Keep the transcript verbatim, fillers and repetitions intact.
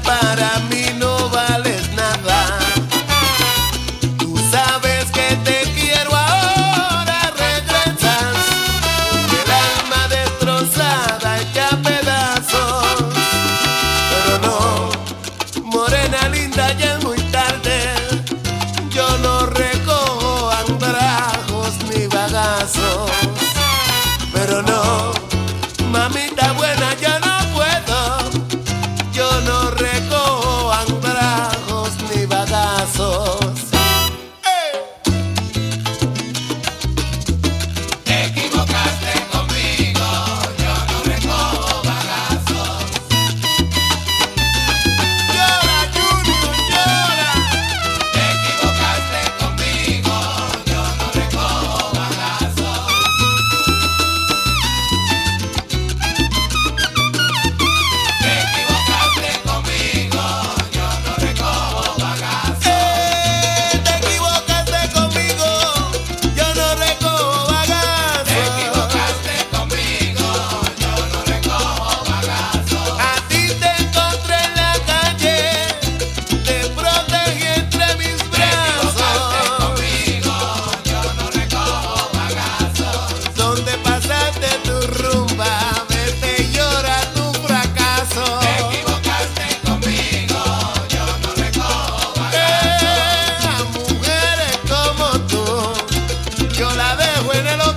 para mí no vales nada. Tú sabes que te quiero, ahora regresas con el alma destrozada hecha a pedazos. Pero no, morena linda, ya es muy tarde. Yo no recojo andrajos ni bagazos. Pero no, mamita buena, yo no puedo. Yo no recojo andrajos ni bagazos. Te equivocaste conmigo, yo no recojo bagazos. Llora, Junior, llora. Te equivocaste conmigo, yo no recojo bagazos. Te equivocaste conmigo, yo no recojo bagazos. Eh, te equivocaste conmigo, yo no recojo bagazos. Te equivocaste conmigo, yo no recojo bagazos. A ti te encontré en la calle, te protegí entre mis Te equivocaste brazos. conmigo, yo no recojo bagazos. Donde pasaste tu rumba, vete y llora tu fracaso. Te equivocaste conmigo, yo no recojo bagazos. Eh, a mujeres como tú, yo la dejo en el